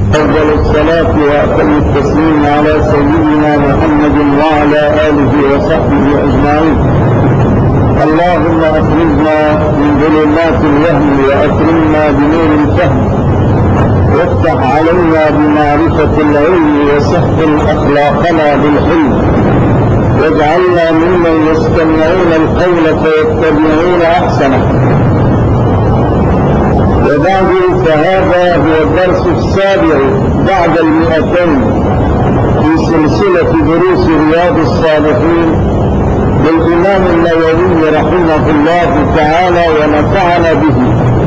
أفضل الصلاة وأتم التسليم على سيدنا محمد وعلى آله وصحبه أجمعين. اللهم أخرجنا من ظلمات الوهم وأكرمنا بنور الفهم، وافتح علينا بمعرفة العلم وسهل أخلاقنا بالحلم، واجعلنا ممن يستمعون القول فيتبعون أحسنه. وبعد، فهذا هو الدرس السابع بعد 200 في سلسلة دروس رياض الصالحين للإمام النووي رحمه الله تعالى ونفعنا به.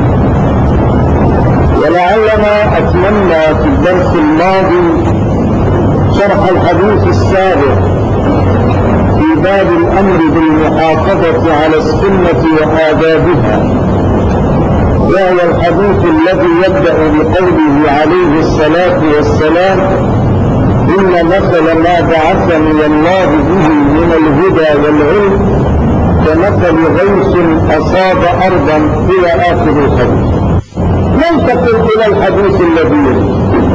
ولعلنا أتممنا في الدرس الماضي شرح الحديث السابع في باب الأمر بالمحافظة على السنة وآدابها، وهو الحديث الذي يبدأ بقوله عليه الصلاة والسلام: إن مثل ما بعثني الله به من الهدى والعلم كمثل غيث أصاب أرضا، إلى آخر الحديث. ننتقل إلى الحديث الذي يلي.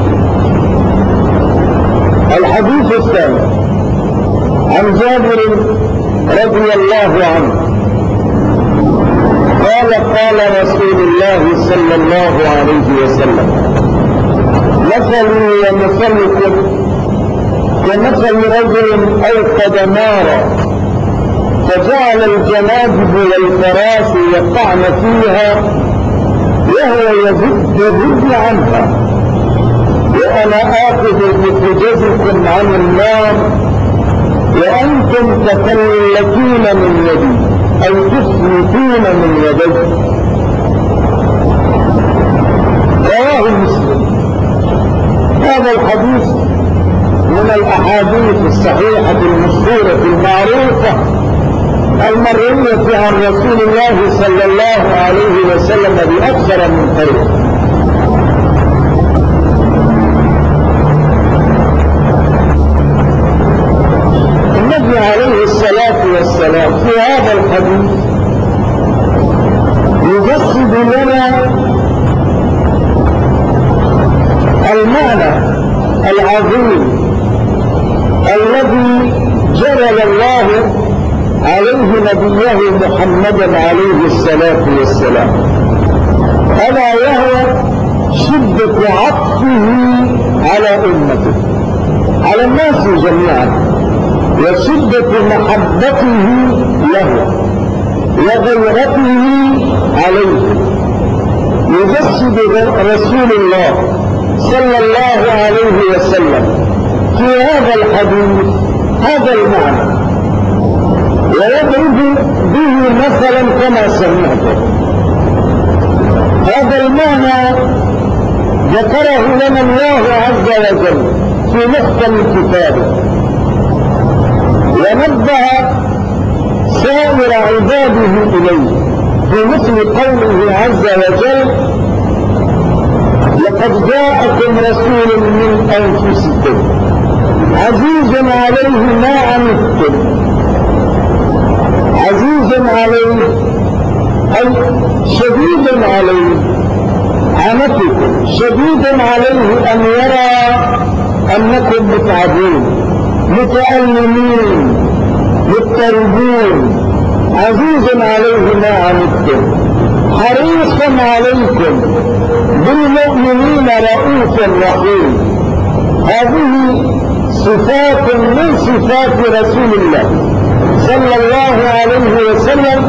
الحديث الثاني عن جابر رضي الله عنه قال: قال رسول الله صلى الله عليه وسلم: مثلي ومثلكم كمثل رجل أوقد نارا فجعل الجنادب والفراش يقعن فيها وهو يذب عنها، وأنا آخذ بحجزكم عن النار وأنتم تفلتون من يدي أو تفلتون من يدي. رواه مسلم. هذا الحديث من الأحاديث الصحيحة المشهورة المعروفة المروية عن رسول الله صلى الله عليه وسلم بأكثر من طريق. النبي عليه الصلاة والسلام في هذا الحديث يجسد لنا المعنى العظيم الذي جلل الله عليه نبيه محمدا عليه الصلاة والسلام، ألا وهو شدة عطفه على أمته، على الناس جميعا، وشدة محبته له وغيرته عليه. يجسد رسول الله صلى الله عليه وسلم في هذا الحديث هذا المعنى، ويضرب به مثلا كما سمعته. هذا المعنى ذكره لنا الله عز وجل في محكم كتابه، ونبه سائر عباده إليه في مثل قوله عز وجل: لقد جاءكم رسول من أنفسكم عزيز عليه ما عنتم، عزيز عليه أي شديد عليه عنتكم، شديد عليه أن يرى أنكم متعبون متألمين مضطربين، عزيز عليه ما عنتم حريص عليكم بالمؤمنين رؤوف رحيم. هذه صفات من صفات رسول الله صلى الله عليه وسلم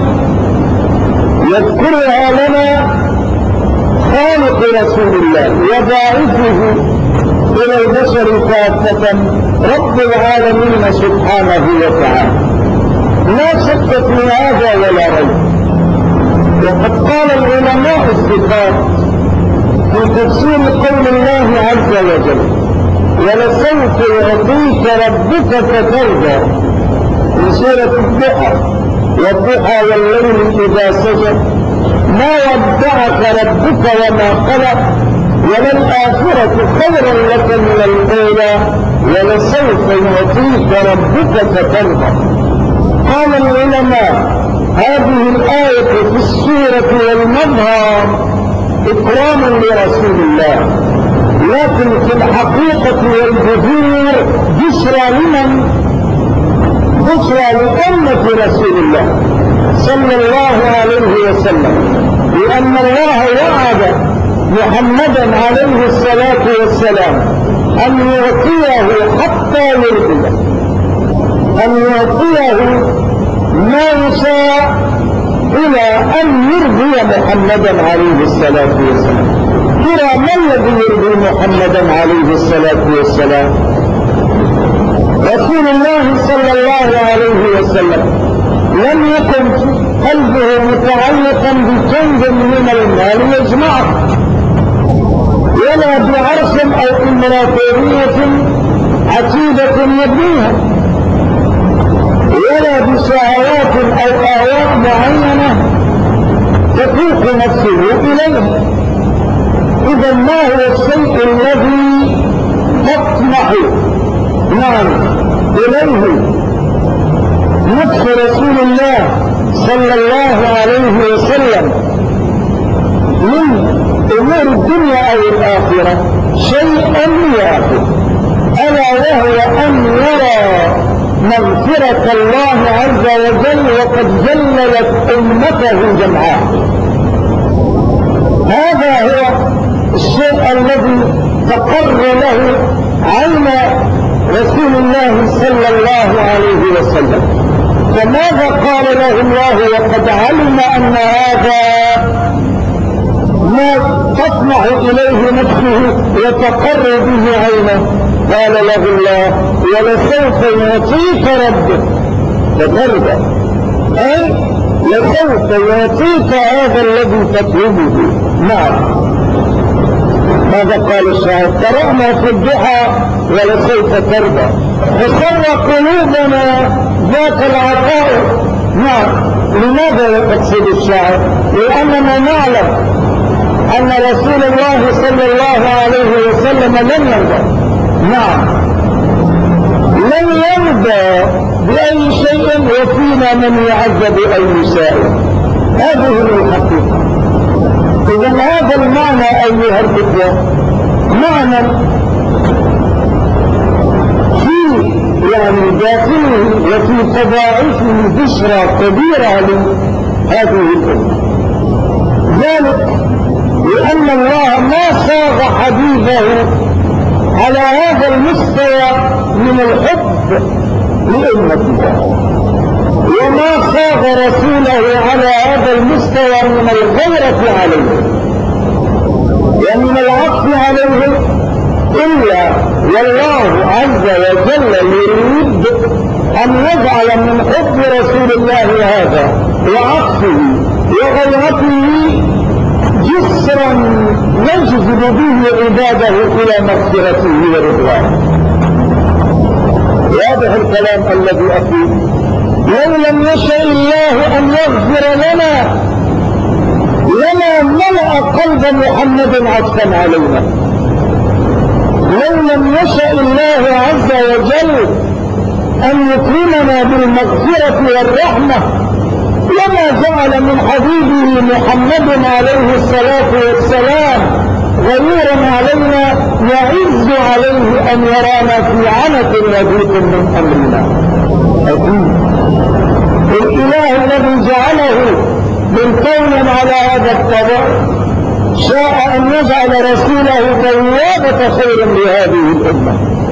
يذكرها لنا خالق رسول الله وباعثه إلى البشر كافة رب العالمين سبحانه وتعالى، لا شك في هذا ولا ريب. وقد قال العلماء الصفات في تفسير قول الله عز وجل: ولسوف يعطيك ربك فترضى، في سورة الضحى: والضحى والليل إذا سجد ما ودعك ربك وما قلق، وللآخرة خير لك من الأولى ولسوف يعطيك ربك فترضى. قال العلماء: هذه الآية في السورة والمظهر إكراما لرسول الله، لكن في الحقيقة والجذور بشرى لمن؟ بشرى لأمة رسول الله صلى الله عليه وسلم، لأن الله وعد محمدا عليه الصلاة والسلام أن يعطيه حتى يرضيه، أن يعطيه ما يشاء إلى أن يرضي محمدا عليه الصلاة والسلام. ترى ما الذي يرضي محمدا عليه الصلاة والسلام؟ رسول الله صلى الله عليه وسلم لم يكن قلبه متعلقا بكنز من المال يجمعه، ولا بعرش أو إمبراطورية عتيدة يبنيها، ولا بشهوات أو آواء معينة تفوق نفسه إليها. إذا ما هو الشيء الذي تطمح إليه نفس رسول الله صلى الله عليه وسلم من أمور الدنيا أو الآخرة؟ شيئا واحد، ألا وهو أن يرى مغفرة الله عز وجل وقد جللت أمته جمعاء. هذا هو الشيء الذي تقر له عين رسول الله صلى الله عليه وسلم. فماذا قال له الله وقد علم أن هذا ما تطمع إليه نفسه وتقر به عينه؟ قال له الله: ولسوف يعطيك ربك فترضى، أي لسوف يعطيك هذا الذي تطلبه. نعم، ماذا قال الشاعر؟ قرأنا في الضحى ولسوف ترضى، فسر قلوبنا ذات العطاء. نعم، لماذا يقصد الشاعر؟ لأننا نعلم أن رسول الله صلى الله عليه وسلم لم يرضى. نعم، لم يرضى بأي شيء وفينا من يعذب أو يسائل. هذه هي الحقيقة. إذا هذا المعنى أيها الإخوة معنى في داخله وفي تضاعفه بشرى كبيرة لهذه الأمة. ذلك لأن الله ما صاغ حبيبه على هذا المستوى من الحب لأمته، وما صاغ رسوله على هذا المستوى من الغيرة عليه ومن العطف عليه، إلا والله عز وجل يريد أن يجعل من حب رسول الله هذا وعطفه وغيرته جسرا يجذب به عباده إلى مغفرته ورضوانه. واضح الكلام الذي أقول؟ لو لم يشاء الله أن يغفر لنا لما ملأ قلب محمد عطفا علينا. لو لم يشاء الله عز وجل أن يكرمنا بالمغفرة والرحمة لما جعل من حبيبه محمد عليه الصلاة والسلام غيورا علينا يعز عليه أن يرانا في عنة وضيق من أمرنا. أكيد الإله الذي جعله بالكون على هذا الطبع شاء أن يجعل رسوله بوابة خير لهذه الأمة.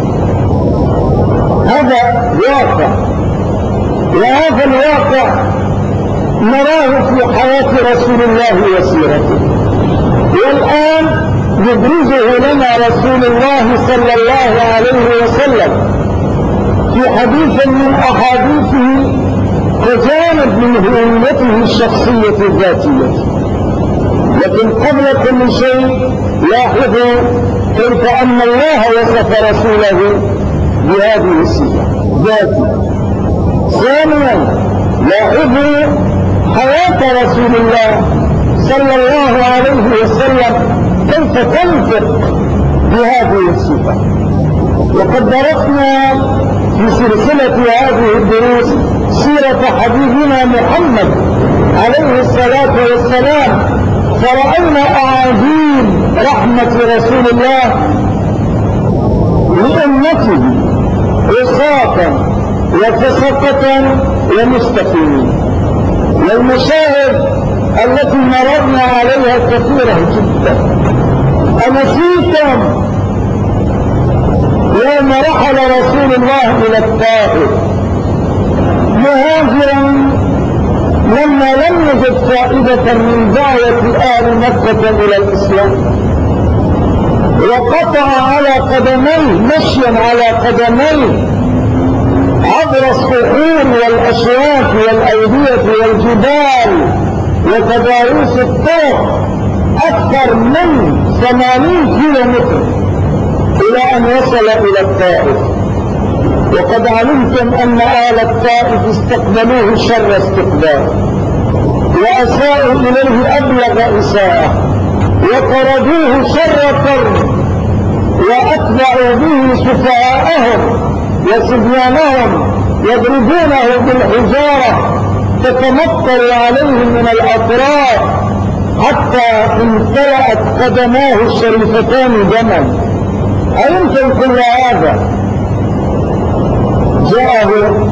هذا واقع، وهذا الواقع نراه في حياة رسول الله وسيرته، والآن يبرزه لنا رسول الله صلى الله عليه وسلم في حديث من أحاديثه كجانب من هويته الشخصية الذاتية. لكن قبل كل شيء لاحظوا كيف أن الله وصف رسوله بهذه الصفة ذاتي. ثانيا لاحظوا حياة رسول الله صلى الله عليه وسلم كيف تنطق بهذه الصفة. وقد درسنا في سلسلة هذه الدروس سيرة حبيبنا محمد عليه الصلاة والسلام، فرأينا أعاجيب رحمة رسول الله لأمته عصاة وفسقة ومستقيمين. والمشاهد التي مررنا عليها كثيرة جدا. أنسيتم يوم رحل رسول الله إلى الطائف مهاجرا لما لم يجد فائدة من دعوة آل مكة إلى الإسلام، وقطع على قدميه مشيا على قدميه عبر الصخور والأشواك والأودية والجبال وتضاريس الطرق أكثر من 80 كيلومتر إلى أن وصل إلى الطائف. وقد علمتم أن آل الطائف استقبلوه شر استقبال وأساءوا إليه أبلغ إساءة وطردوه شر طرد وأتبعوا به سفهاءهم وصبيانهم يضربونه بالحجارة تتمطر عليهم من الأطراف حتى امتلأت قدماه الشريفتان دما. أيمكن كل هذا؟ جاءه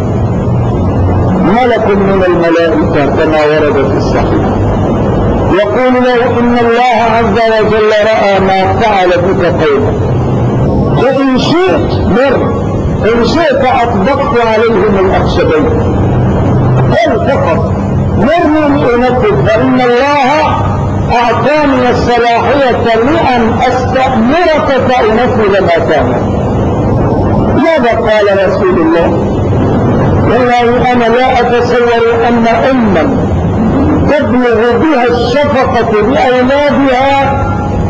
ملك من الملائكة كما ورد في الصحيح يقول له إن الله عز وجل رأى ما فعل بك قومك، فإن شئت مر، إن شئت أطبقت عليهم الأخشبين، قل فقط مرني لأنفذ، فإن الله أعطاني الصلاحية لأن أستأمرك فأنفذ ما كان. ماذا قال رسول الله؟ والله أنا لا أتصور أن أما تبلغ بها الشفقة بأولادها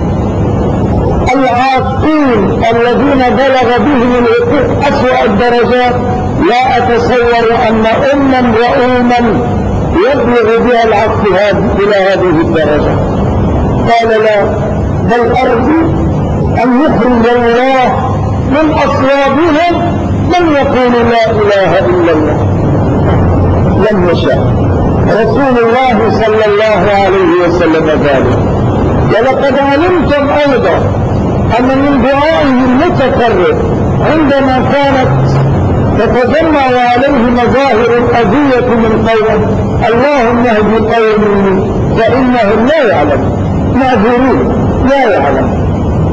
العاقين الذين بلغ بهم العقوق أسوأ الدرجات، لا أتصور أن أما رؤوما يبلغ بها العقل إلى هذه الدرجة. قال لا، بل أرجو أن يخرج الله من أصوابهم من يقول لا إله إلا الله. لم يشاء رسول الله صلى الله عليه وسلم ذلك. ولقد علمتم أيضا أن من دعائه المتكرر عندما كانت تتجمع عليه مظاهر الأذية من قوم اللهم اهد قومي فإنهم لا يعلمون، معذورون لا يعلمون.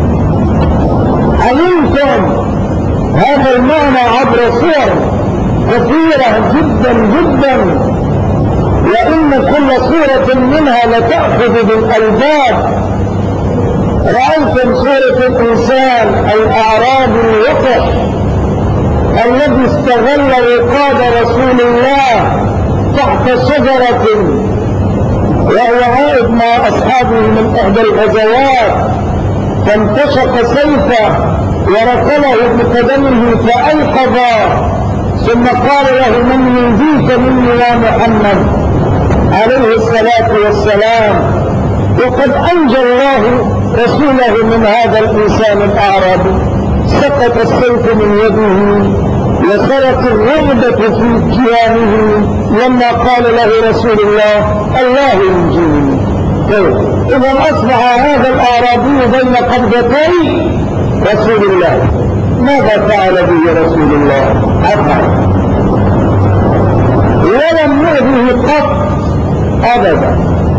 علمتم هذا المعنى عبر صور كثيرة جدا جدا، وإن كل صورة منها لتأخذ بالألباب. رأيتم صورة الإنسان الأعرابي الوقح الذي استغل وقاد رسول الله تحت شجرة وهو عائد مع أصحابه من إحدى الغزوات، فانتشق سيفه وركله بقدمه فأيقظ، ثم قال له من ينجيك مني يا محمد عليه الصلاة والسلام. وقد أنجى الله رسوله من هذا الإنسان الأعرابي. سقط السيف من يده وسرت الرغبة في كيانه لما قال له رسول الله الله ينجيني. إذا أصبح هذا الأعرابي بين قبضتي رسول الله. ماذا فعل به رسول الله؟ أفعل ولم يؤذه قط أبدا.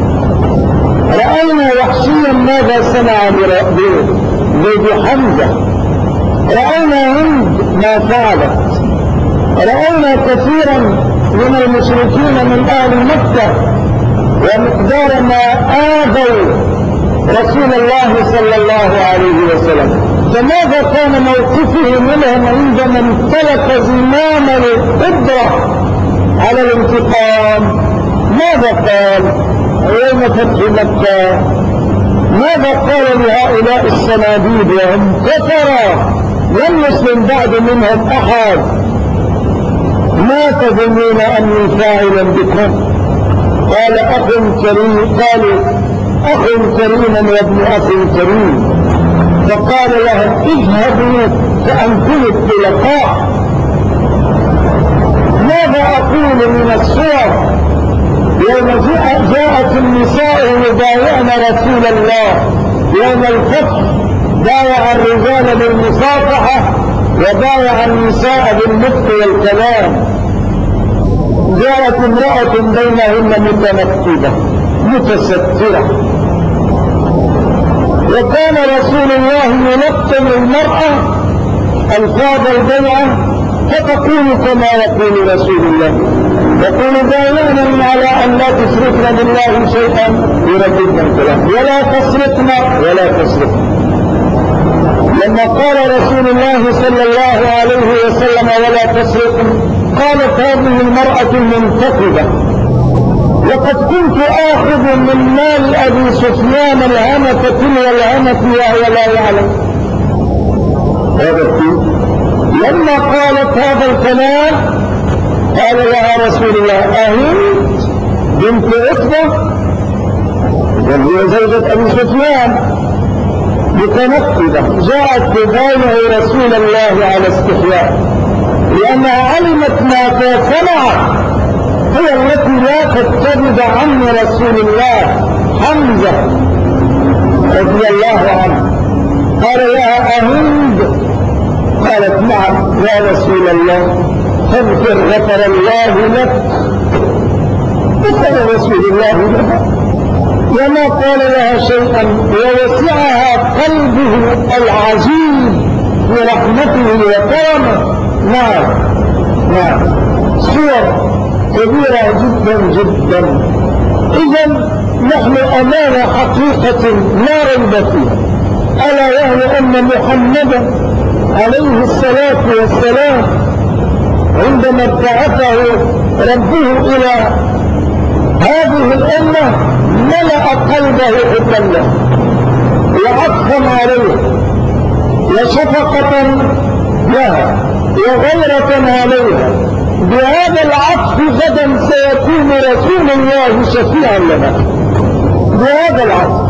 رأينا وحشيا ماذا صنع بزيد حمزة، رأينا هند ما فعلت، رأينا كثيرا من المشركين من أهل مكة ومقدار ما آذوا رسول الله صلى الله عليه وسلم. فماذا كان موقفه منهم عندما امتلك زمام القدرة على الانتقام؟ ماذا قال يوم فتح مكة؟ ماذا قال لهؤلاء الصناديد وهم كفرة لم يسلم بعد منهم أحد؟ ما تظنون أني فاعلا بكم؟ قال أخ كريم، قالوا أخ كريم وابن أخ كريم، فقال لهم اذهبوا فأنتم الطلقاء. ماذا أقول من الصور يوم جاءت النساء يبايعن رسول الله يوم الفتح، بايع الرجال بالمصافحة وبايع النساء بالنطق والكلام. جاءت امرأة بينهن متنكبة متسترة، وكان رسول الله يلقن المرأة الفاظ البيعة فتقول كما يقول رسول الله، يقول بايعنا على ان لا تشركن بالله شيئا يرددنا الكلام ولا تسرقن. لما قال رسول الله صلى الله عليه وسلم ولا تسرقن، قالت هذه المرأة المنتقبة لقد كنت آخذ من مال أبي سفيان الهمة تلو الهمة وهو لا يعلم. لما قالت هذا الكلام قال لها رسول الله أهند بنت عتبة وهي زوجة أبي سفيان متنكبة جاءت تبايع رسول الله على استحياء، لأنها علمت ما صنعت، هي التي لا تكتبد عن رسول الله حمزة رضي الله عنه. قال لها أهند؟ قالت نعم يا رسول الله، فاغفر غفر الله لك. غفر رسول الله لها وما قال لها شيئا، ووسعها قلبه العجيب برحمته وكرمه. نعم صور كبيرة جدا. إذا نحن أمام حقيقة لا ريب فيها، ألا وهي أن محمدا عليه الصلاة والسلام عندما ابتعثه ربه إلى هذه الأمة ملأ قلبه حبا له وعطفا عليه وشفقة لها وغيرة عليها. بهذا العطف غدا سيكون رسول الله شفيعا لنا، بهذا العطف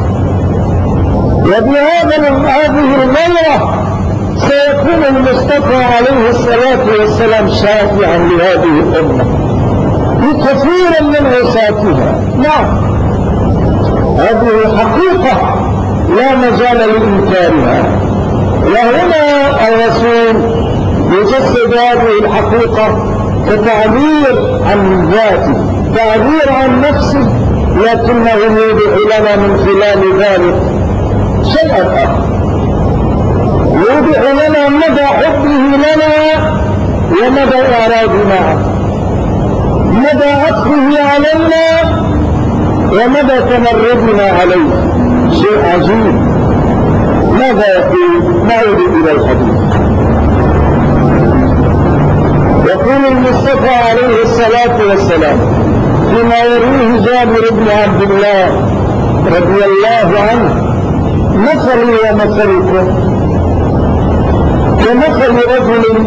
هذه الغيرة سيكون المصطفى عليه الصلاة والسلام شافعا لهذه الأمة بكثير من عصاتها. نعم هذه حقيقة لا مجال لإنكارها، وهنا الرسول يجسد هذه الحقيقة كتعبير عن ذاته، تعبير عن نفسه، لكنه يوضح لنا من خلال ذلك شيئا آخر، يوضح لنا مدى حبه لنا ومدى إعراضنا عنه، مدى عطفه علينا ومدى تمردنا عليه. شيء عجيب. ماذا يقول؟ نعود إلى الحديث. يقول المصطفى عليه الصلاة والسلام فيما يرويه جابر بن عبد الله رضي الله عنه: مثلي ومثلكم كمثل رجل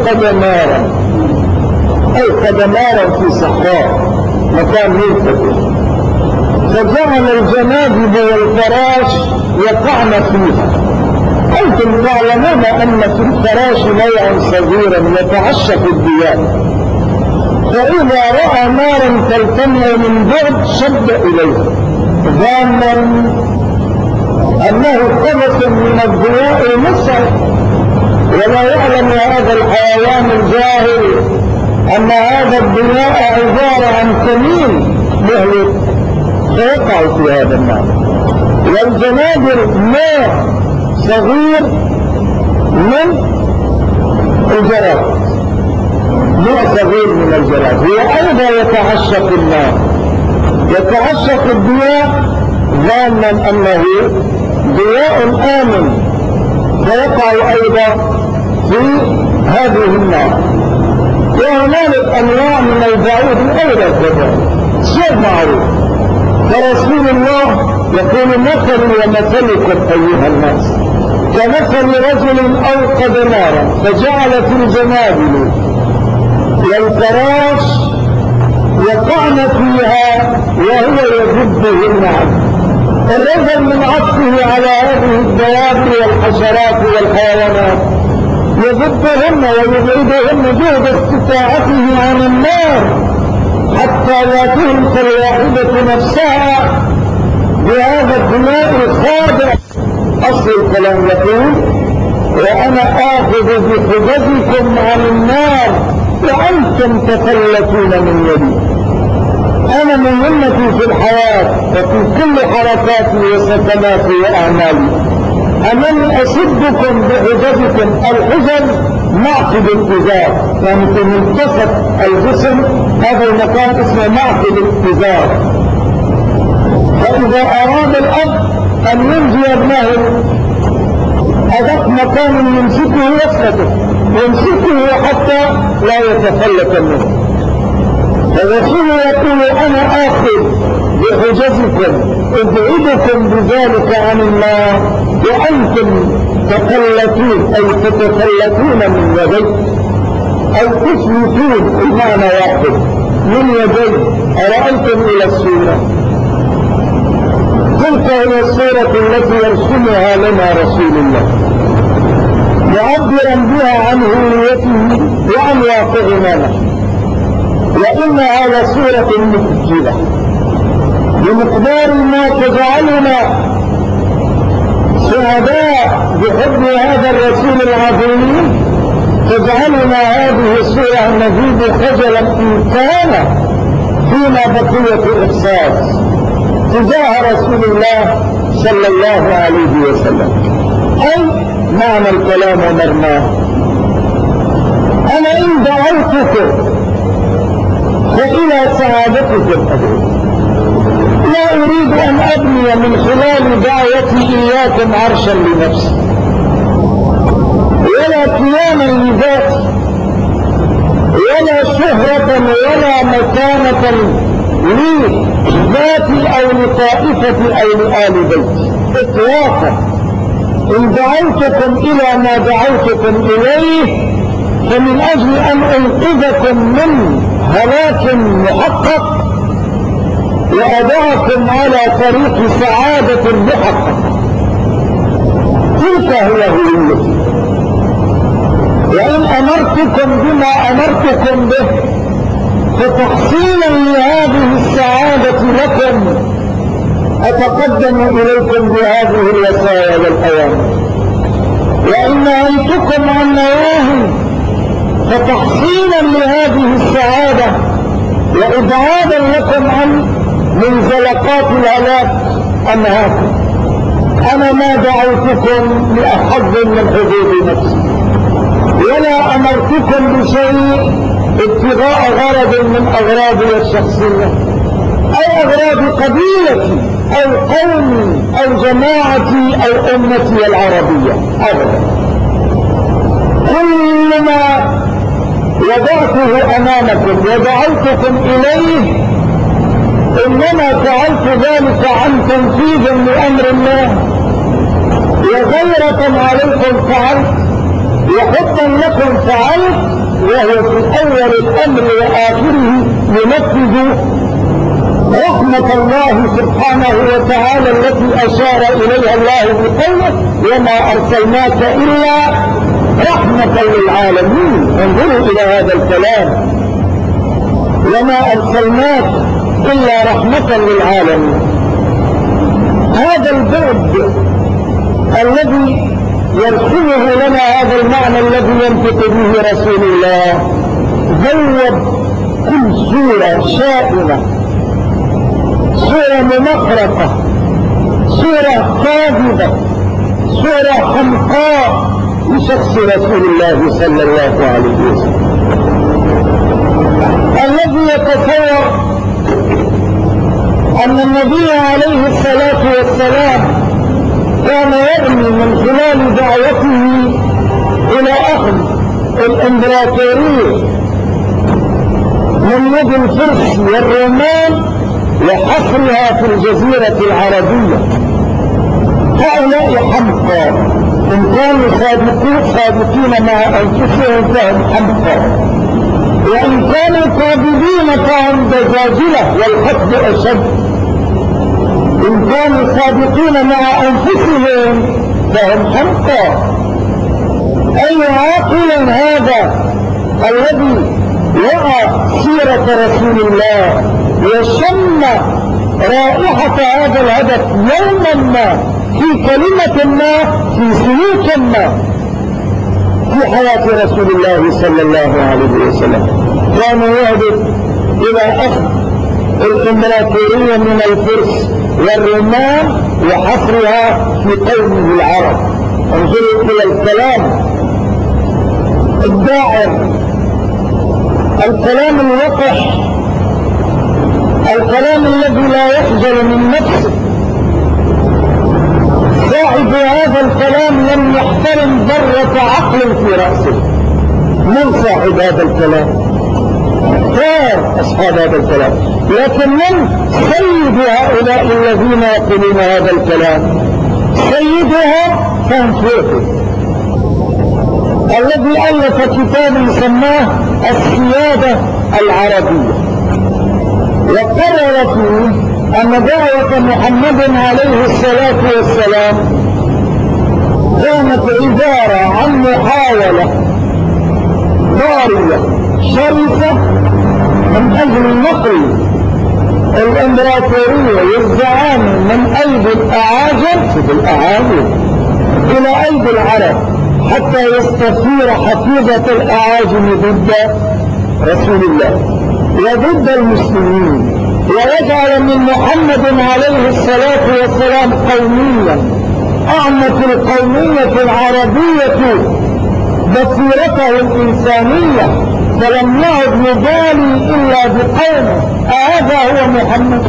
أوقد نارا في صحراء مكان مرتفع، فجعل الجنادب والفراش يقعن فيها. أنتم تعلمون أن في الفراش نوعا صغيرا يتعشق الضياء، فإذا رأى نارا تلتمع من بعد شد إليه ظانا أنه قبس من الضياء مسعى، ولا يعلم هذا الحيوان الجاهل أن هذا الضياء عبارة عن كمين مهلك فيقع في هذا النار. والجنادر نوع صغير من الجراد، هو أيضا يتعشق النار، يتعشق الضياء ظانا أنه ضياء آمن، فيقع أيضا في هذه النار. وهنالك أنواع من البعوض أيضا كذلك، شيء معروف. فرسول الله يقول: مثلي ومثلكم أيها الناس كمثل رجل أوقد نارا فجعل في الجنادل والفراش يقعن فيها وهو يذبهن عنه. الرجل من عطفه على هذه الدواب والحشرات والحيوانات يذبهن ويبعدهن جهد استطاعته عن النار حتى لا تهلك الواحدة نفسها بهذا الدماء الخاضع. أصل الكلام يقول: وأنا آخذ بحجزكم عن النار وأنتم تفلتون من يدي. أنا مهمتي في الحياة وفي كل حركاتي وسكناتي وأعمالي أنني أشدكم بحجزكم. الحجز معقد الإزار، يعني في منتصف الجسم هذا المكان اسمه معقد الإزار. فإذا أراد الأب أن ينجي ابنه أدق مكان يمسكه وصلته، يمسكه حتى لا يتفلت منه. فالرسول يقول أنا آخذ بحجزكم ابعدكم بذلك عن النار وأنتم تفلتون، أي تتفلتون من يدي، أو تفلتون المعنى واحد من يدي. أرأيتم إلى السورة، تلك هي السورة التي يرسمها لنا رسول الله معبرا بها عن هويته وعن واقعنا نحن. وإنها لسورة مفجرة بمقدار ما تجعلنا سعداء بحب هذا الرسول العظيم، تجعلنا هذه السورة نزيد خجلا إن كان فينا بقية إحساس تجاه رسول الله صلى الله عليه وسلم. أي معنى الكلام ومرناه، أنا إن دعوتكم فإلى سعادتكم أدعو، لا أريد أن أبني من خلال دعوتي إياكم عرشا لنفسي ولا كيانا لذاتي ولا شهرة ولا مكانة لي ذاتي أو لطائفتي أو لآل بيتي إطلاقا. إن دعوتكم إلى ما دعوتكم إليه فمن أجل أن أنقذكم من هلاك محقق وأضعكم على طريق سعادة محققة. تلك هي هويتي. وإن أمرتكم بما أمرتكم به فتحصيلا لهذه السعادة لكم أتقدم إليكم بهذه الوصايا والأوامر. وإن نهيتكم عن نواهي فتحصيلا لهذه السعادة وإبعادا لكم عن منزلقات الهلاك أنهاكم. أنا ما دعوتكم لأحد من حدود نفسي ولا أمرتكم بشيء ابتغاء غرض من أغراضي الشخصية أو أغراض قبيلتي أو قومي أو جماعتي أو أمتي العربية أبدا. كل ما وضعته أمامكم ودعوتكم إليه إنما فعلت ذلك عن تنفيذ لأمر الله وغيرة عليكم فعلت وحبا لكم فعلت، وهو في أول الأمر وآخره ينفذ رحمة الله سبحانه وتعالى التي أشار إليها الله بقوله وما أرسلناك إلا رحمة للعالمين. انظروا إلى هذا الكلام، وما أرسلناك إلا رحمة للعالمين. هذا البعد الذي يرسمه لنا هذا المعنى الذي ينطق به رسول الله ذوب كل صورة شائنة، صورة ممخرقة، صورة كاذبة، صورة حمقاء لشخص رسول الله صلى الله عليه وسلم، الذي يتصور أن النبي عليه الصلاة والسلام كان يرمي من خلال دعوته إلى أخذ الإمبراطورية من يد الفرس والرومان وحصرها في الجزيرة العربية. هؤلاء حمقى، إن كانوا صادقين مع أنفسهم فهم حمقى، وإن كانوا كاذبين فهم دجاجلة والحقد أشد. إن كانوا صادقين مع أنفسهم فهم حمقى. أي عاقل هذا الذي وعى سيرة رسول الله وشم رائحة هذا الهدف يوما ما في كلمة ما في سلوك ما في حياة رسول الله صلى الله عليه وسلم. كان يهدف إلى أخذ الإمبراطورية من الفرس والرومان وحصرها في قومه العرب. انظروا إلى الكلام الداعر، الكلام الوقح، الكلام الذي لا يخجل من نفسه. صاحب هذا الكلام لم يحترم ذرة عقل في رأسه. من صاحب هذا الكلام؟ كان أصحاب هذا الكلام، لكن من سيد هؤلاء الذين يقولون هذا الكلام؟ سيدها فانفوخ الذي ألف كتابا سماه السيادة العربية، وقرر فيه أن دعوة محمد عليه الصلاة والسلام كانت عبارة عن محاولة ضارية شرسة من أجل نقل الإمبراطورية والزعامة من أيدي الأعاجم إلى أيدي العرب، حتى يستثير حفيظة الأعاجم ضد رسول الله وضد المسلمين، ويجعل من محمد عليه الصلاة والسلام قوميا أعمت القومية العربية بصيرته الإنسانية، فلم يعد يبالي إلا بقومه. هذا هو محمد.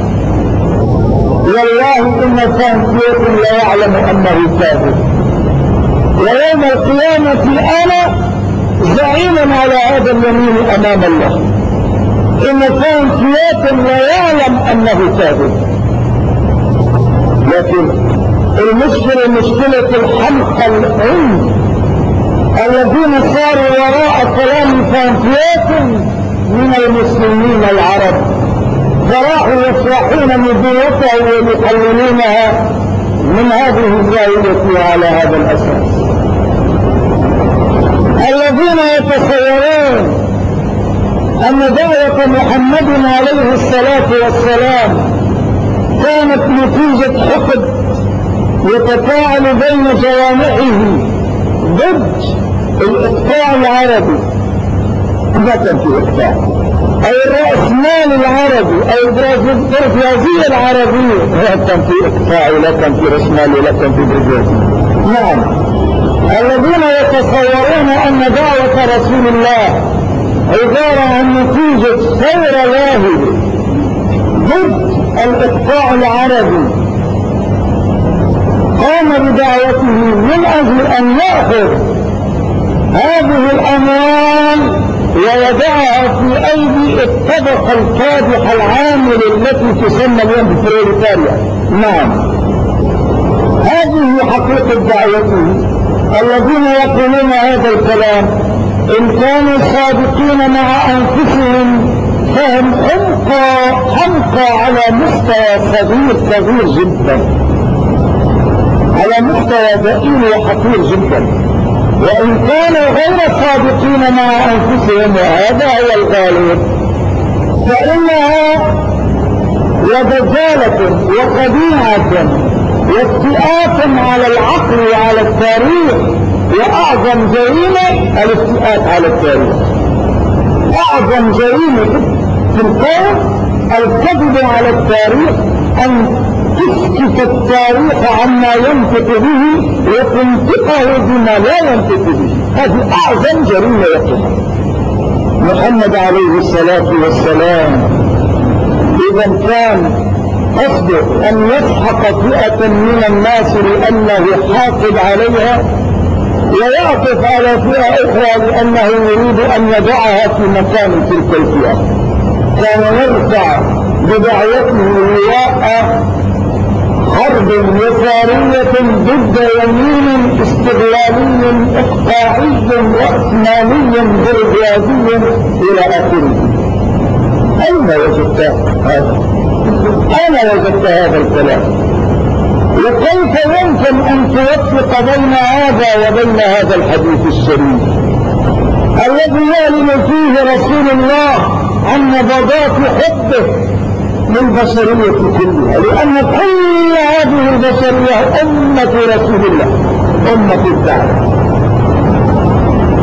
والله إن فانفوخ لا يعلم أنه كاذب، ويوم القيامة أنا زعيم على هذا اليمين أمام الله. إن فانفوخ لا يعلم أنه كاذب، لكن المشكلة مشكلة الحمقى العلم الذين صاروا وراء كلام فانفوخ من المسلمين العرب، فراحوا يفرحون نبوته ويحللونها من هذه الزاوية على هذا الأساس. الذين يتصورون أن دعوة محمد عليه الصلاة والسلام كانت نتيجة حقد يتفاعل بين جوامعه ضد الإقطاع العربي، ما كان في إقطاع، أو الرأسمال العربي أو البرجوازية العربية، لا كان في إقطاع ولا كان في رأسمال ولا كان في برجوازية. نعم، الذين يتصورون أن دعوة رسول الله عبارة عن نتيجة ثورة واحدة ضد الإقطاع العربي قام بدعوته من أجل أن يأخذ هذه الأموال ويضعها في أيدي الطبقة الكادحة العاملة التي تسمى اليوم بالبروليتاريا. نعم، هذه حقيقة دعوته. الذين يقولون هذا الكلام إن كانوا صادقين مع أنفسهم فهم حمقى على مستوى صغير جدا، على مستوى ضئيل وحقير جدا. وإن كانوا غير صادقين مع أنفسهم وهذا هو الغالب فإنها وبجالة وخديعة وافتئات على العقل وعلى التاريخ. وأعظم جريمة الافتئات على التاريخ، أعظم جريمة في الكون الكذب على التاريخ، أن تسكت التاريخ عما ينطق به وتنطقه بما لا ينطق به. هذه أعظم جريمة يقوم محمد عليه الصلاة والسلام. إذا كان قصده أن يسحق فئة من الناس لأنه حاقد عليها ويعطف على فئة أخرى لأنه يريد أن يضعها في مكان تلك الفئة، كان يرفع بدعوته لواء حرب يسارية ضد يمين استغلالي إقطاعي رأسمالي برجوازي إلى آخره. أين وجدت هذا؟ أين وجدت هذا الكلام؟ وكيف يمكن أن توفق بين هذا وبين هذا الحديث الشريف الذي يعلن فيه رسول الله عن نبضات حبه للبشرية كلها، لأن كل هذه البشرية أمة رسول الله، أمة الدعوة.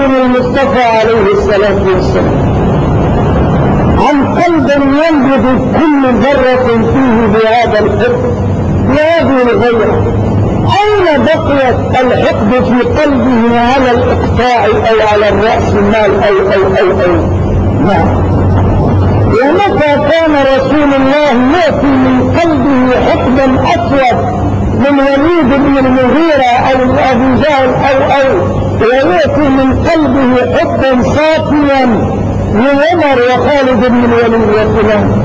يكلم المصطفى عليه الصلاة والسلام عن قلب ينبض كل ذرة فيه بهذا الحب بهذه الغيرة، أين بقيت الحقد في قلبه على الإقطاع أو على الرأس المال أو نعم. ومتى كان رسول الله يأتي من قلبه حقدا أسود من وليد بن المغيرة أو أبي جهل ويأتي من قلبه حبا صافيا من عمر وخالد بن الوليد وفلان.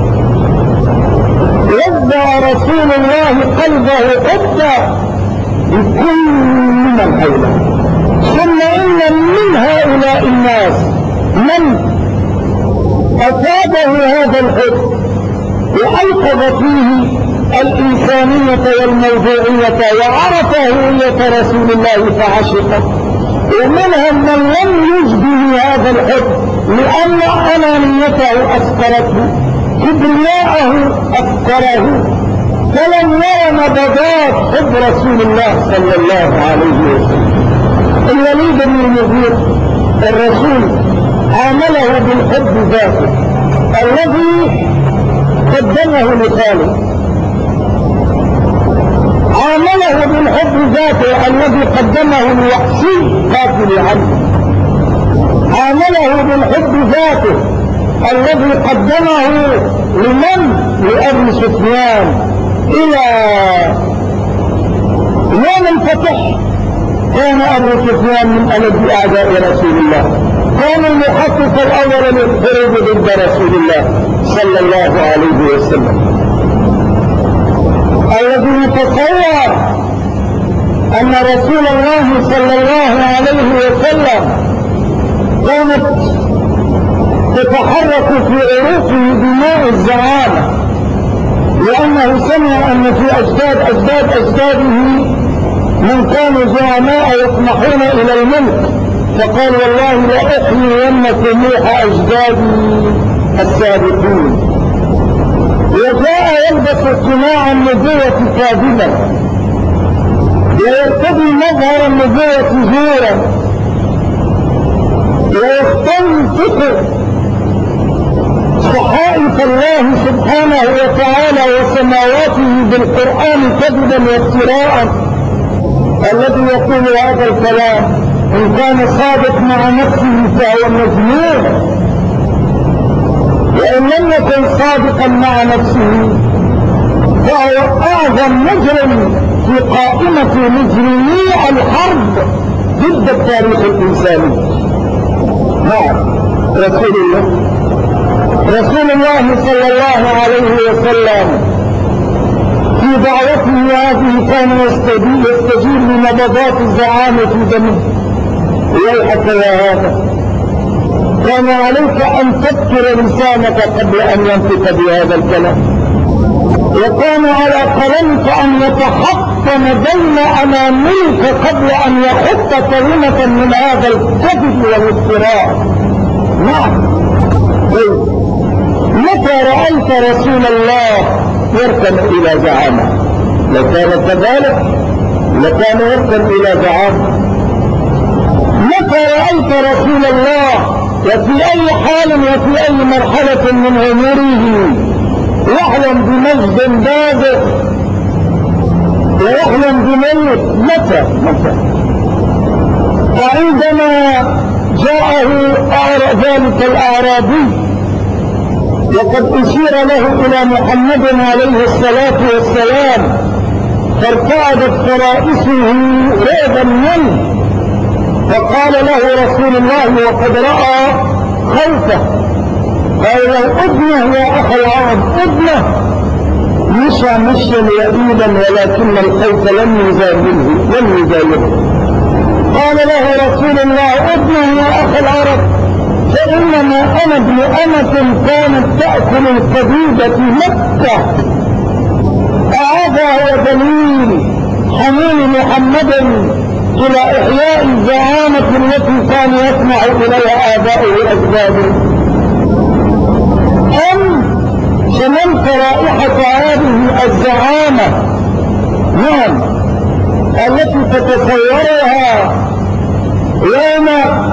وضع رسول الله قلبه حبا بكل من حوله. ثم إن من هؤلاء الناس من أصابه هذا الحب وأيقظ فيه الإنسانية والموضوعية وعرف هوية رسول الله فعشقه، ومنهم من لم يجده هذا الحب لأن أنانيته أسكرته، كبرياءه أسكره، فلم يرى نبضات حب رسول الله صلى الله عليه وسلم. الوليد بن المغيرة الرسول عامله بالحب ذاته الذي قدمه لخالد، عامله بالحب ذاته الذي قدمه لوحشي قاتل عنه، عامله بالحب ذاته الذي قدمه لمن؟ لأبي سفيان. إلى يوم الفتح كان أبو سفيان من ألد أعداء رسول الله، كان المحقق الأول للخروج ضد رسول الله صلى الله عليه وسلم، الذي يتصور أن رسول الله صلى الله عليه وسلم كانت تتحرك في عروقه دماء الزعامة، لأنه سمع أن في أجداده من كانوا زعماء يطمحون إلى الملك، فقال والله لأحيين طموح أجدادي السابقين. وجاء يلبس قناع النبوة كاذبا ويرتدي مظهر النبوة زورا ويستنطق صحائف الله سبحانه وتعالى وسماواته بالقرآن كذبا وافتراء. الذي يقول هذا الكلام إن كان صادق مع نفسه فهو مجنون، وإن لم يكن صادقا مع نفسه فهو أعظم مجرم في قائمة مجرمي الحرب ضد التاريخ الإنساني. رسول الله صلى الله عليه وسلم في دعوته هذه كان يستجيب لنبضات الزعامة في دمه. ويحك يا هذا، كان عليك أن تذكر لسانك قبل أن ينطق بهذا الكلام، وكان على قلمك أن يتحطم بين أمامك قبل أن يحط كلمة من هذا الكذب والافتراء. نعم. متى رأيت رسول الله يركن إلى زعامة؟ لو كان كذلك لكان يركن إلى زعامة. متى رأيت رسول الله وفي أي حال وفي أي مرحلة من عمره يحلم بمجد بازغ ويحلم بميت؟ متى؟ وعندما جاءه ذلك الأعرابي وقد أشير له إلى محمد عليه الصلاة والسلام فارتعدت فرائسه رعبا منه، فقال له رسول الله وقد رأى خوفه قال له ابنه يا أخي العرب ابنه، مشى مشيا يئيدا ولكن الخوف لم يزايده. قال له رسول الله ابنه يا أخي العرب فإنما أنا ابن أمة كانت تأكل الكبيدة مكة. هذا هو دليل حنين محمد إلى إحياء الزعامة التي كان يسمع إليها آباؤه وأجداده. أم شممت رائحة هذه الزعامة؟ نعم، التي تتصورها يوم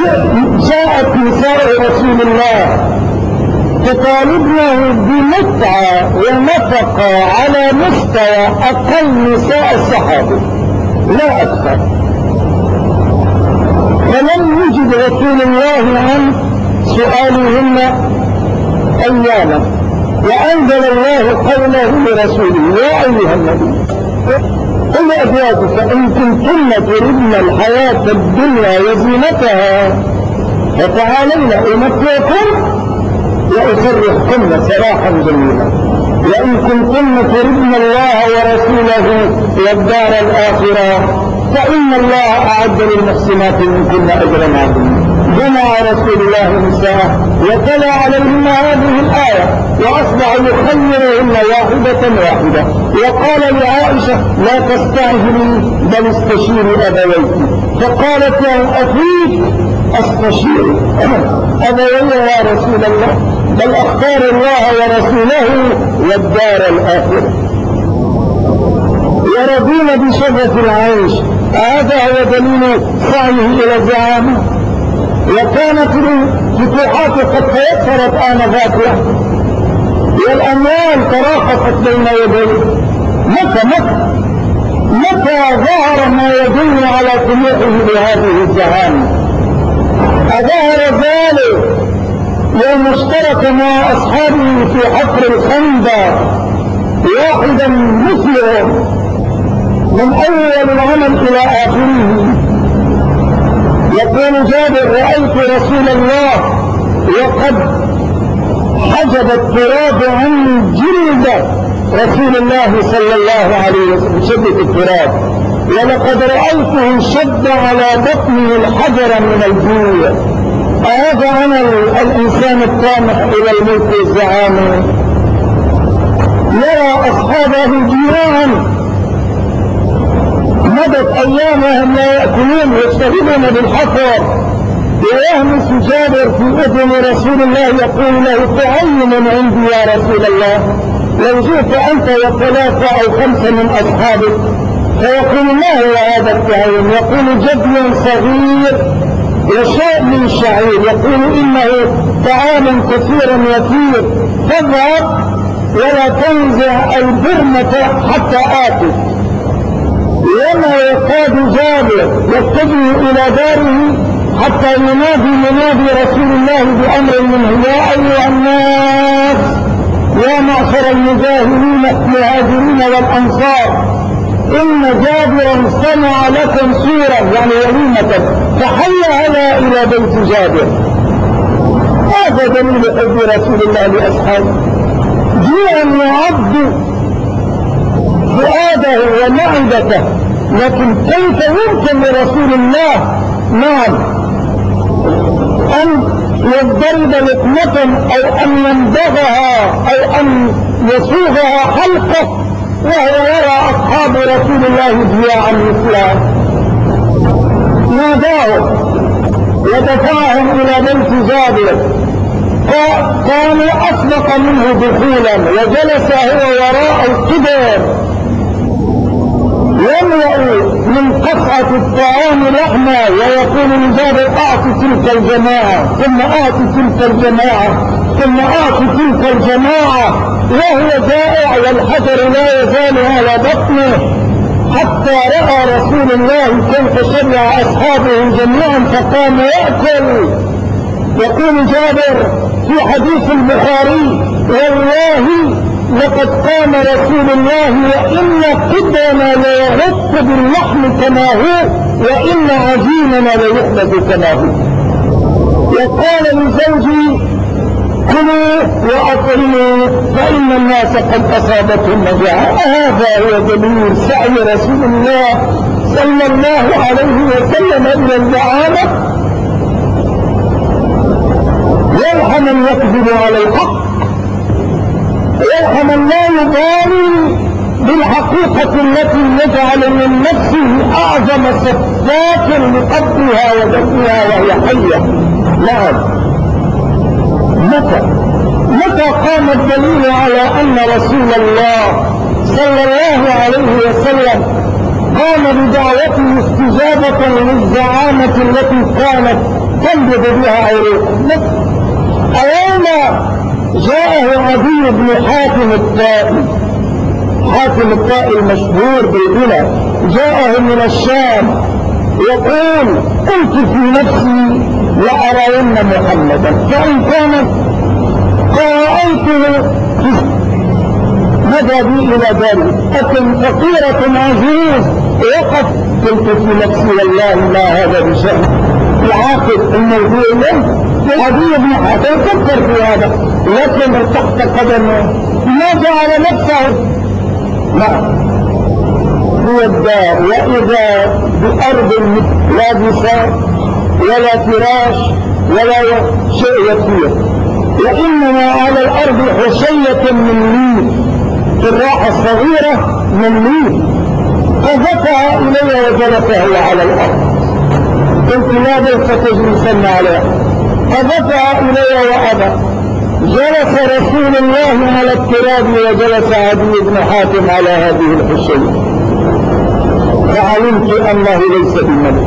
جاءت نساء رسول الله تطالبنه بمتعة ونفقة على مستوى أقل نساء الصحابة لا أكثر، فلم يجد رسول الله عن سؤالهن أياما، وأنزل الله قوله لرسوله يا أيها النبي قل لأزواجك إن كنتن تردن الحياة الدنيا وزينتها فتعالين أمتعكن وأسرحكن سراحا جميلا، وإن كنتن تردن الله ورسوله والدار الآخرة فإن الله أعد للمحسنات منكن أجرا عظيما. جمع رسول الله نساء وتلا عليهن هذه الآية وأصبح يخيرهن واحدة واحدة، وقال لعائشة لا تستعجلي بل استشيري أبويك، فقالت له أخيك أستشير أبوي يا رسول الله، بل أختار الله ورسوله والدار الآخرة. يرضون بشرف العيش، هذا هو دليل سعيه إلى الزعامة. وكانت الفتوحات قد تيسرت آنذاك له، والأموال تراقصت بين يديه. متى ظهر ما يدل على طموحه بهذه الزعامة؟ أظهر ذلك يوم اشترك مع أصحابه في حفر الخندق واحدا مثلهم من أول العمل إلى آخره. يقول جابر رأيت رسول الله وقد حجب التراب عن جلد رسول الله صلى الله عليه وسلم شدة التراب، ولقد رأيته شد على بطنه الحجر من الجوع. هذا عمل الإنسان الطامح إلى الملك والزعامة. يرى أصحابه جياعا مضت أيامهم لا يأكلون يشتغلون بالحفر، ويهمس جابر في أذن رسول الله يقول له تعين عندي يا رسول الله لو جئت أنت وثلاثة أو خمسة من أصحابك. فيقول ما هو هذا التعين؟ يقول جدي صغير وشيء من شعير، يقول إنه طعام كثير يسير، فاذهب ولا تنزع البرمة حتى آكل. وما يكاد جابر يتجه إلى داره حتى ينادي رسول الله بأمر منه يا أيها الناس يا معشر المهاجرين والأنصار إن جابرا صنع لكم سورا يعني وليمة فحيا هلا إلى بيت جابر. هذا دليل حب رسول الله لأصحابه، جيء يعد فؤاده ومعدته، لكن كيف يمكن لرسول الله أن يضرب لقمة أو أن ينبغها أو أن يسوغها حلقه وهو يرى أصحاب رسول الله جياعا مثله؟ ناداه ودفعهم إلى بيت جابر، فكانوا أسبق منه دخولا وجلس هو وراء القدر يملأ من قطعة الطعام لحما ويقول لجابر أعط تلك الجماعة ثم أعط تلك الجماعة ثم أعط تلك الجماعة، وهو جائع والحجر لا يزال على بطنه، حتى رأى رسول الله كيف شرع أصحابه جميعا فقام يأكل. يقول جابر في حديث البخاري والله لقد قام رسول الله وإن قدرنا ليغط باللحم كما هو وإن عجيننا ليخبز كما هو. وقال لزوجي كلوا وأطعموا فإن الناس قد أصابتهم مجاعة. هذا هو دليل سعي رسول الله صلى الله عليه وسلم إلى الزعامة. يرحم من يكذب على الحق، يرحم لا يبالي بالحقيقة التي يجعل من نفسه أعظم صفات لقبضها ودفنها وهي حية. نعم، متى قام الدليل على أن رسول الله صلى الله عليه وسلم قام بدعوته استجابة للزعامة التي كانت تنبض بها عروقه. أيام جاءه عدي بن حاتم الطائي، حاتم الطائي المشهور بالغنى، جاءه من الشام يقول قلت في نفسي لأرين محمدا، فإن كانت رأيته مدى بي إلى داري، لكن فقيرة عزيز وقف. قلت في نفسي والله ما هذا بشأن العاقل الموضوع له عدي بن حاتم، فكر في هذا، لكن تحت قدمه ما جعل نفسه هو الدار، وإذا بأرض لا بساط ولا فراش ولا شيء يكفيه، وإنما على الأرض حشية من ليل، الراحة الصغيرة من ليل، فدفع إلي وجلس هو على الأرض. قلت لا بل فتجلسن عليها، فدفع إلي وأبى. جلس رسول الله على التراب وجلس عدي بن حاتم على هذه الحشية، فعلمت أنه ليس بالملك.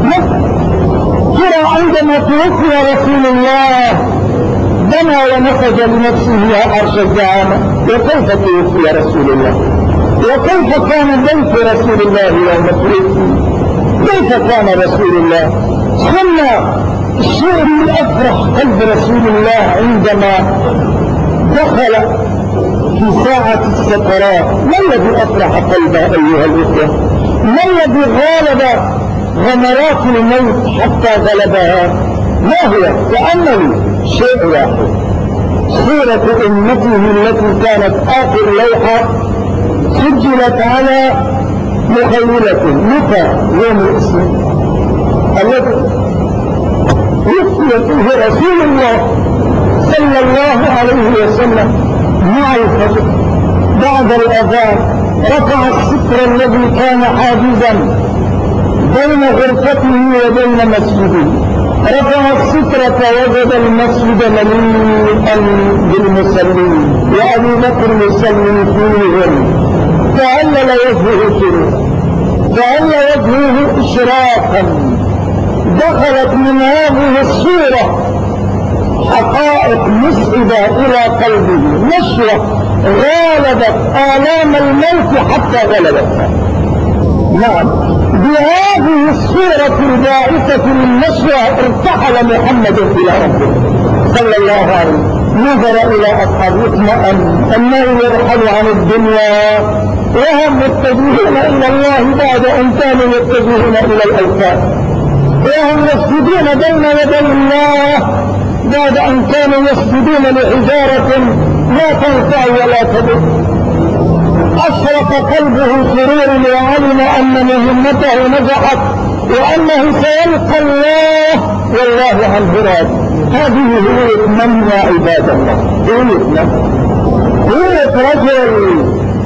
ترى عندما توفي رسول الله بنى ونسج لنفسه عرش الزعامة، وكيف توفي رسول الله؟ وكيف كان بيت رسول الله يوم توفي؟ كيف كان رسول الله؟ ثم الشيء الأفرح قلب رسول الله عندما دخل في ساعة السكرات. ما الذي أفرح قلبه أيها الإخوة؟ ما الذي غالب غمرات الموت حتى غلبها؟ ما هو؟ تأملوا شيء واحد، صورة أمته التي كانت آخر لوحة سجلت على مخيلة. متى؟ يوم الاثنين الذي وفي فيه رسول الله صلى الله عليه وسلم مع الفجر بعد الأذان، رفع الستر الذي كان حاجزا بين غرفته وبين مسجده، رفع الستر فوجد المسجد مليئا بالمصلين وأبي بكر يصلي فيهم، فهلل وجهه سرورا، فهل وجهه إشراقا. دخلت من هذه الصورة حقائق مسعدة إلى قلبه، نشوة غالبت آلام الموت حتى غلبتها. نعم، بهذه الصورة الباعثة للنشوة ارتحل محمد إلى ربه صلى الله عليه وسلم. نظر إلى أصحابه اطمأن أنه يرحل عن الدنيا وهم يتجهون إلى الله بعد أن كانوا يتجهون إلى الأوثان، وهم يسجدون بين يدي الله بعد أن كانوا يسجدون لحجارة لا تنفع ولا تضر. أشرق قلبه سرورا وعلم أن مهمته نجحت وأنه سيلقى الله والله عنه راض. هذه هوية من يا عباد الله؟ هوية رجل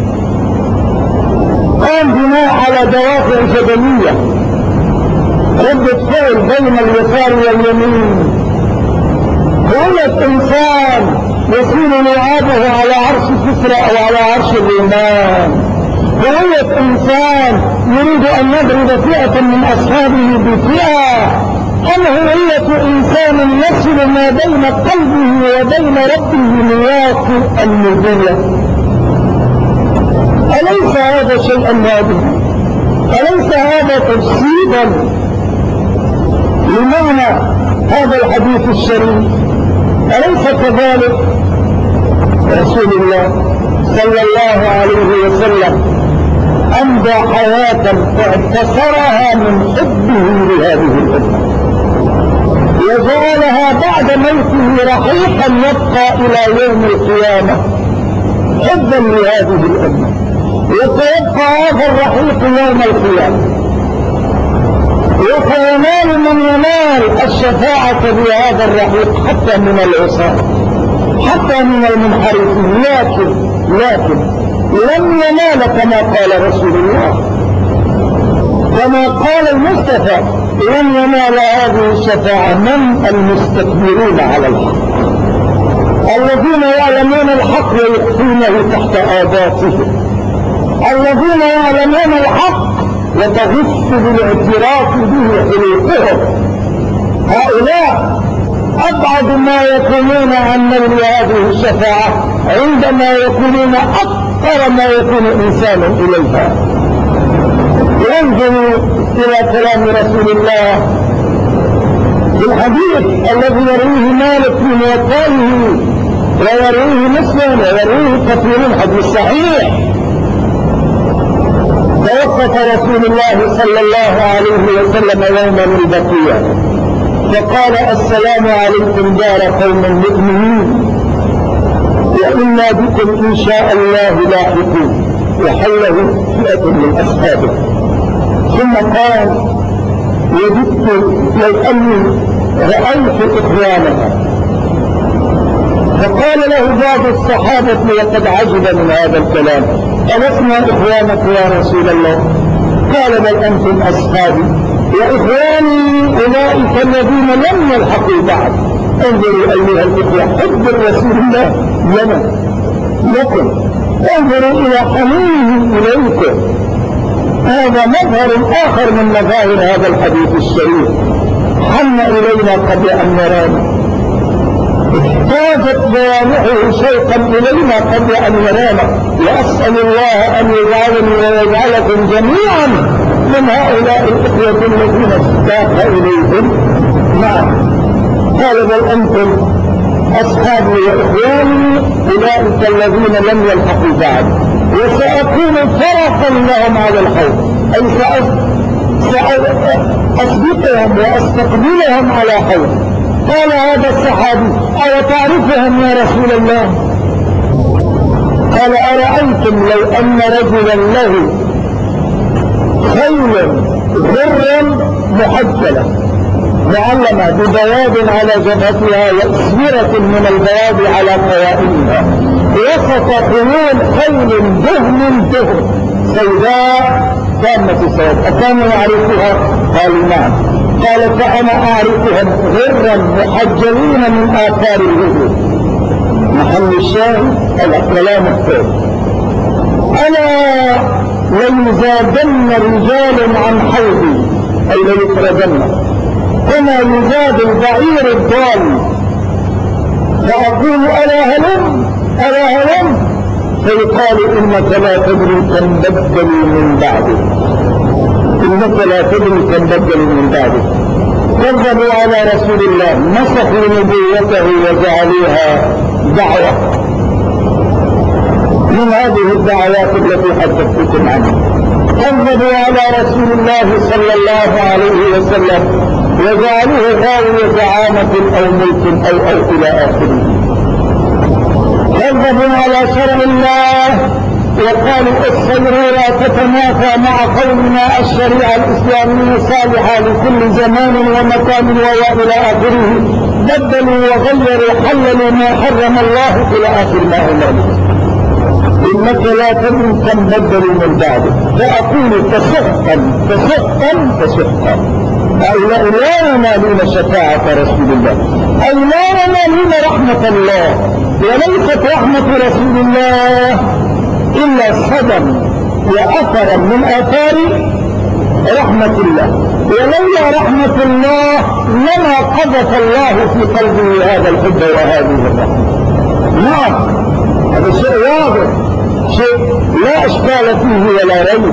قام بناء على دوافع جبلية، ردة فعل بين اليسار واليمين. هوية إنسان يكون لعابه على عرش كسرى أو على عرش الرومان. هوية إنسان يريد أن يضرب فئة من أصحابه بفئة. أم هوية إنسان يصل ما بين قلبه وبين ربه مياه النبوة؟ أليس هذا شيئا واضحا؟ أليس هذا تجسيدا لمعنى هذا الحديث الشريف؟ أليس كذلك؟ رسول الله صلى الله عليه وسلم أمضى حياة فاعتصرها من حبه لهذه الأمة، وجعلها بعد موته رحيقا يبقى إلى يوم القيامة حبا لهذه الأمة، وسيبقى هذا الرحيق يوم القيامة، وسينال من ينال الشفاعة بهذا الرحيق حتى من العصاة حتى من المنحرفين، لكن لم ينال كما قال رسول الله، كما قال المصطفى لم ينال هذه الشفاعة من المستكبرون على الحق، الذين يعلمون الحق ويخفونه تحت آباطهم، الذين يعلمون الحق وتغش بالاعتراف به حلوقهم، هؤلاء أبعد ما يكونون عن نيل هذه الشفاعة عندما يكونون أفقر ما يكون الإنسان إليها. وانظروا إلى كلام رسول الله في الحديث الذي يرويه مالك في موطئه ويرويه مسلم ويرويه كثير حديث صحيح. توقف رسول الله صلى الله عليه وسلم يوما البقية فقال: السلام عليكم دار قوم مؤمنين وإنا بكم إن شاء الله لاحقون. وحله فئة من أصحابه. ثم قال: وجدت لو أني رأيت إخوانها. فقال له بعض الصحابة وقد عجب من هذا الكلام: ألسنا إخوانك يا رسول الله؟ قال: بل أنتم أصحابي وإخواني أولئك الذين لم يلحقوا بعد. انظروا أيها الإخوة حب رسول الله لنا لكم، انظروا إلى حنينه إليكم. هذا مظهر آخر من مظاهر هذا الحديث الشريف. حن إلينا قبل أن نرانا، احتاجت جوانحه شوقا إلينا قبل أن يرانا. وأسأل الله أن يجعلني ويجعلكم جميعا من هؤلاء الإخوة الذين اشتاق إليهم. نعم. قال: بل أنتم أصحابي وإخواني أولئك الذين لم يلحقوا بعد، وسأكون فرقا لهم على الحوض، أي سأسبقهم وأستقبلهم على حوض. قال هذا الصحابي: أو تعرفهم يا رسول الله؟ قال: أرأيتم لو أن رجلا له خيل غر محجلة معلمة ببياض على جبهتها وإسمرة من البياض على قوائمها، وسط خيول خيل دهن سوداء تامة السواد، أكانوا يعرفها؟ قالوا: نعم. قال: فأنا أعرفهم غرا محجلين من آثار الوجود. محل الشاهد الكلام الثاني: ألا ليزادن رجال عن حوضي، أي ليطردن كما يزاد البعير الضال، فأقول: ألا هلم ألا هلم، فيقال: إنك لا تدري كم بدلوا من بعده، إنك لا تدري كم بدلوا من بعده. كذبوا على رسول الله، مسخوا نبوته وجعلوها دعوة من هذه الدعوات التي حدثتكم عنها. كذبوا على رسول الله صلى الله عليه وسلم وجعلوه غاوي زعامة أو ملك أو إلى آخره. كذبوا على شرع الله وقالوا: السيرورة تتنافى مع قولنا الشريعة الإسلامية صالحة لكل زمان ومكان وإلى آخره. بدلوا وغيروا حللوا ما حرم الله إلى آخر ما هنالك. إنك لا تدري كم بدلوا من بعده. فأقول: تسحقا تسحقا تسحقا. هؤلاء لا ينالون شفاعة رسول الله، أي لا ينالون رحمة الله. وليست رحمة رسول الله إلا صدم وأثرا من آثار رحمة الله، ولولا رحمة الله لما قذف الله في قلبه هذا الحب وهذه الرحمة. نعم، هذا شيء واضح، شيء لا إشكال فيه ولا ريب.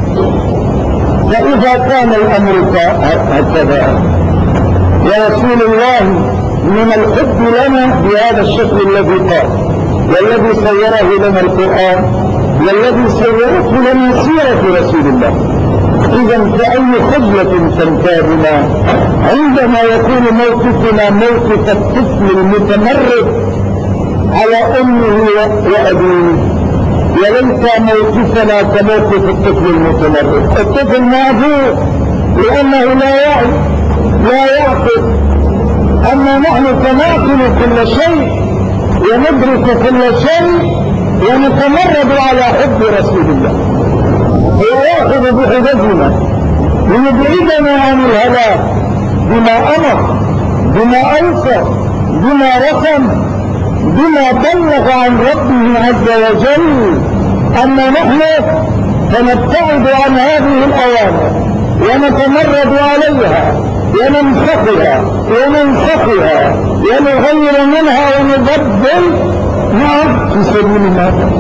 فإذا كان الأمر هكذا ورسول الله من الحب لنا بهذا الشكل الذي قال، والذي صوره لنا القرآن، والذي صورته لنا سيرة رسول الله، إذا فأي خجلة تنتابنا عندما يكون موقفنا موقف الطفل المتمرد على أمه وأبيه، وليس موقفنا كموقف الطفل المتمرد. الطفل معذور لأنه لا يعقل، أما نحن فنأكل كل شيء وندرك كل شيء ونتمرد على حب رسول الله. هو يأخذ بحججنا ليبعدنا عن الهلاك بما أمر، بما أوصى، بما رسم، بما بلغ عن ربه عز وجل. أما نحن فنبتعد عن هذه الأوامر ونتمرد عليها وننسخها ونغير منها ونبدل. نعم، في سبيل ماذا؟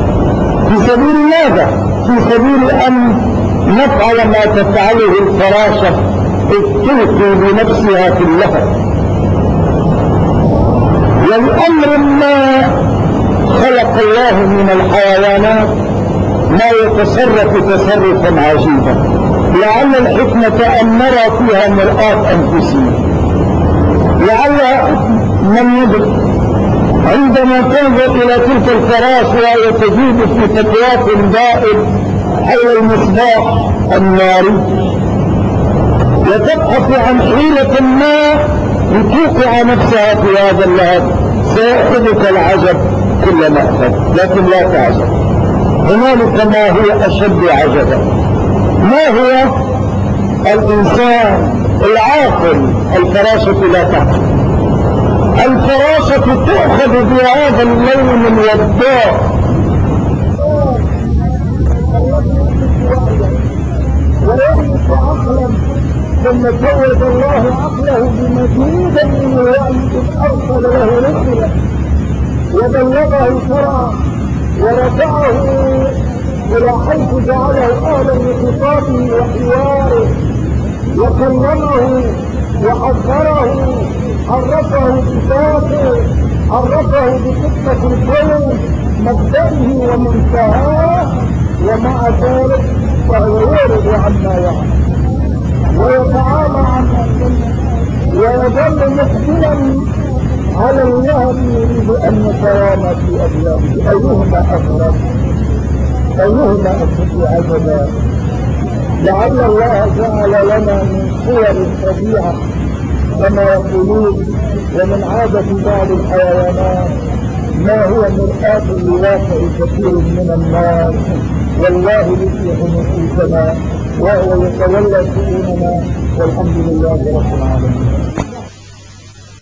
في سبيل أن نفعل ما تفعله الفراشة إذ تلقي بنفسها في اللهب. ولأمر ما خلق الله من الحيوانات ما يتصرف تصرفا عجيبا، لعل الحكمة أن نرى فيها مرآة أنفسنا، لعلها من يدرك عندما تنظر إلى تلك الفراش وهي تجيب في فتوات دائب حول المصباح الناري وتبحث عن حيلة ما لتوقع نفسها في هذا اللهب، سيأخذك العجب كل مأخذ، لكن لا تعجب. هنالك ما هو أشد عجبا، ما هو؟ الإنسان العاقل. الفراشة لا تعقل، الفراشة تأخذ بهذا اللون الوداء ويملك عقلا، ثم زود الله عقله بمزيد من الوعي إذ أرسل له رسلا وبلغه شرعا ورفعه إلى حيث جعله أهلا لخطابه وحواره وكلمه وحذره، عرفه بذاته، عرفه بقصة الكون مبدئه ومنتهاه، ومع ذلك فهو يعرض عما يعلم ويتعالى عما سمع ويظل مقبلا على الله يريد أن يتوامى في أبياته. أيهما أغرب؟ أيهما أشد عجبا؟ لعل الله جعل لنا من صور الطبيعة كما يقولون ومن عادة بعض الحيوانات ما هو مرآة لواقع كثير من الناس، والله يصلح نفوسنا وهو يتولى شؤوننا، والحمد لله رب العالمين.